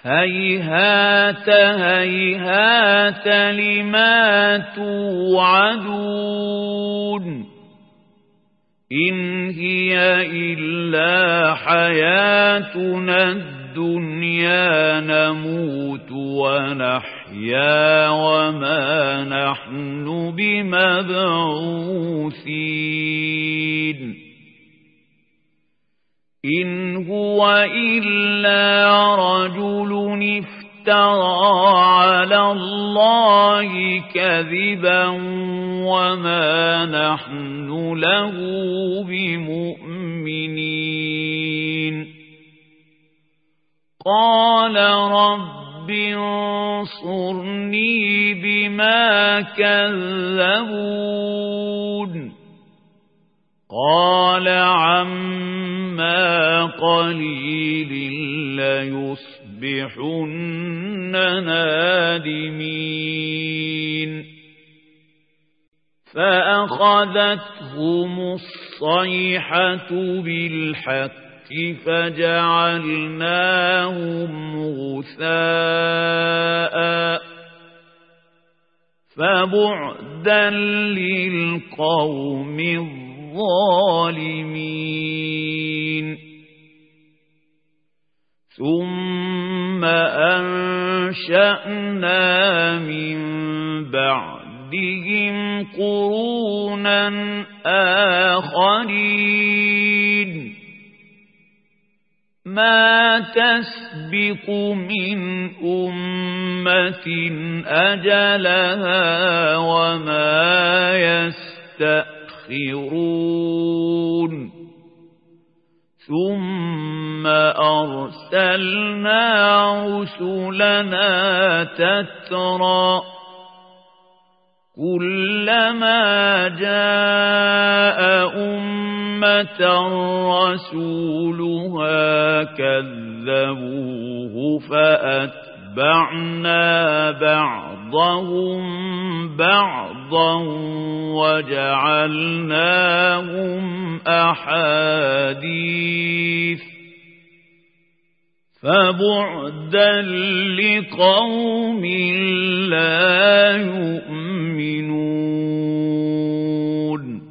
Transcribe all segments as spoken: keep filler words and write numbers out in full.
هيهات هيهات لما توعدون إن هي إلا حياتنا الدنيا نموت ونحيا وما نحن بمبعوثين إن هو إلا رجل افترى على الله كذبا وما نحن له بمؤمنين قال رب انصرني بما كذبون قال عما قليل ليصبحن نادمين فأخذتهم الصيحة بالحق فجعلناهم غثاء فبعدا للقوم الظالمين ثم أنشأنا من بعدهم قرونا آخرين ما تسبق من أمة أجلها وما يستأخرون ثم أرسلنا رسلنا تترى كلما جاء أمة رسولها كذبوه فأتبعنا بعضهم بعضا وجعلناهم أحاديث فبعدا لقوم لا يؤمنون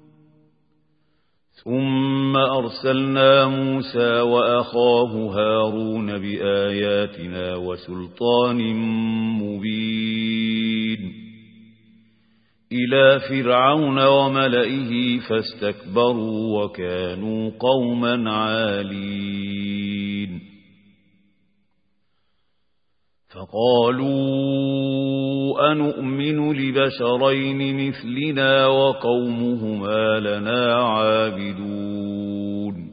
ثم أرسلنا موسى وأخاه هارون بآياتنا وسلطان مبين إلى فرعون وملئه فاستكبروا وكانوا قوما عالين فقالوا أنؤمن لبشرين مثلنا وقومهما لنا عابدون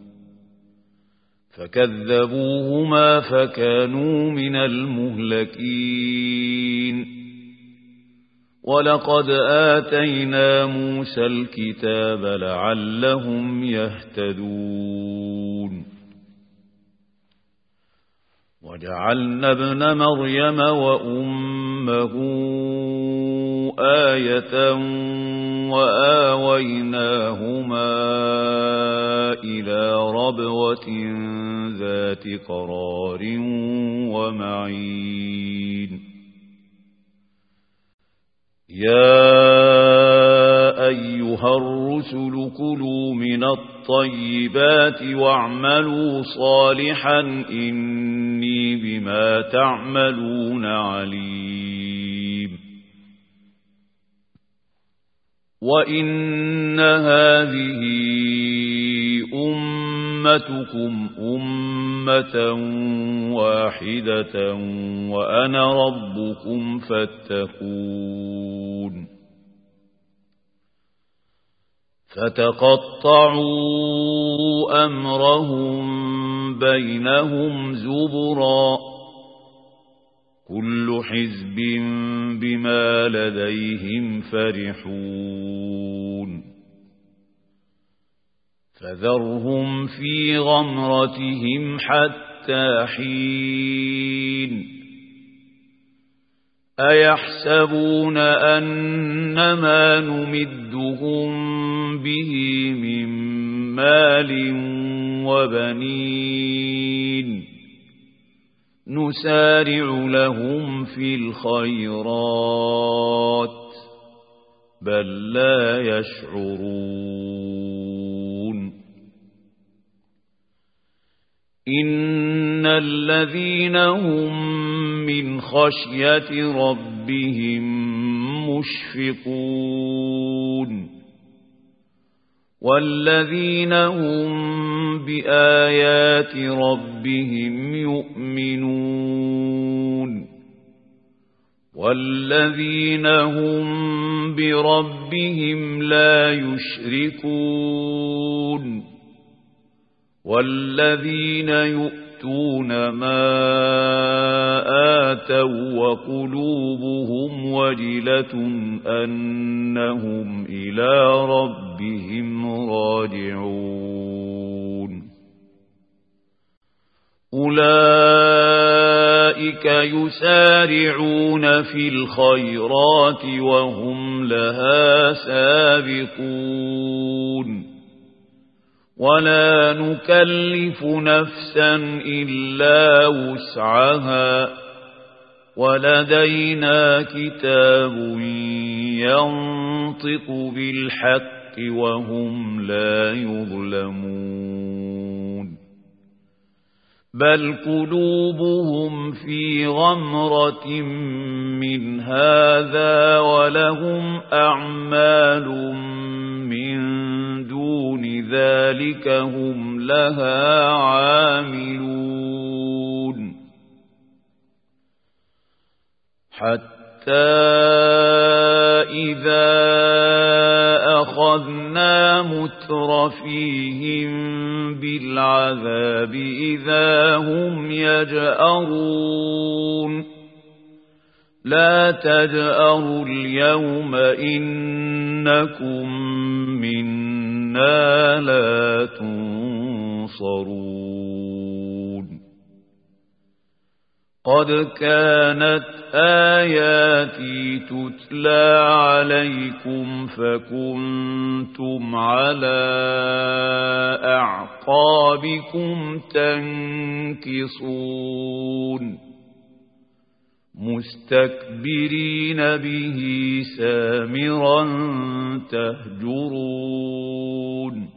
فكذبوهما فكانوا من المهلكين ولقد آتينا موسى الكتاب لعلهم يهتدون وجعلنا ابن مريم وأمه آية وآويناهما إلى ربوة ذات قرار ومعين يا أيها الرسل كلوا من الطيبات واعملوا صالحا إني بما تعملون عليم وإن هذه أمتكم أمة واحدة وأنا ربكم فاتقون فتقطعوا أمرهم بينهم زبرا كل حزب بما لديهم فرحون فذرهم في غمرتهم حتى حين أيحسبون أنما نمدهم به من مال وبنين نسارع لهم في الخيرات بل لا يشعرون إن الذين هم من خشية ربهم مشفقون والذين هم بآيات ربهم يؤمنون والذين هم بربهم لا يشركون والذين يؤتون ما آتوا وقلوبهم وجلة أنهم إلى ربهم راجعون أولئك يسارعون في الخيرات وهم لها سابقون ولا نكلف نفسا إلا وسعها ولدينا كتاب ينطق بالحق وهم لا يظلمون بل قلوبهم في غمرة من هذا ولهم أعمال من دون ذلك هم لها عاملون حتى إذا أخذنا مترفيهم بالعذاب إذا هم يجأرون لا تجأروا اليوم إنكم منا لا تنصرون قد كانت آياتي تتلى عليكم فكنتم على أعقابكم تنكصون مستكبرين به سامرا تهجرون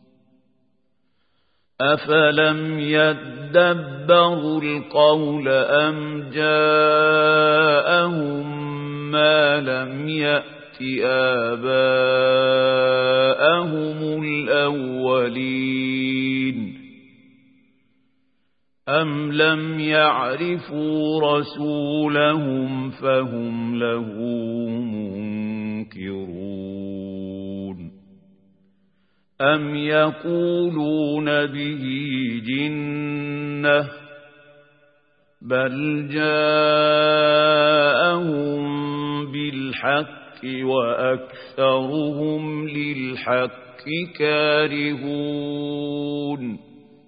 أفلم يدبروا القول أم جاءهم ما لم يأت آباءهم الأولين أم لم يعرفوا رسولهم فهم له منكرون أم يقولون به جنة بل جاءهم بالحق وأكثرهم للحق كارهون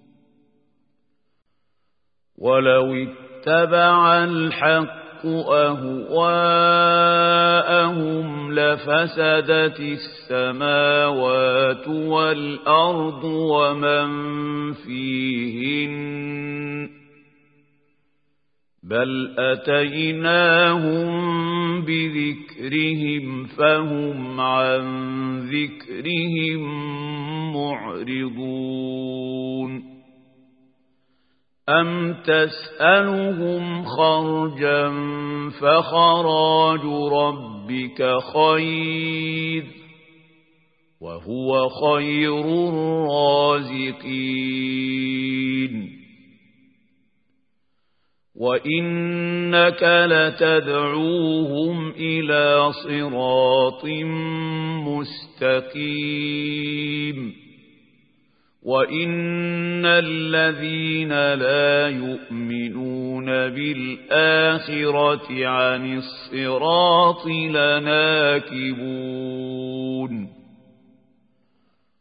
ولو اتبع الحق أهواءهم لفسدت السماوات والأرض ومن فيهن بل أتيناهم بذكرهم فهم عن ذكرهم معرضون أم تسألهم خرجا فخراج ربك خير وهو خير الرازقين وإنك لتدعوهم إلى صراط مستقيم وإن الذين لا يؤمنون بالآخرة عن الصراط لناكبون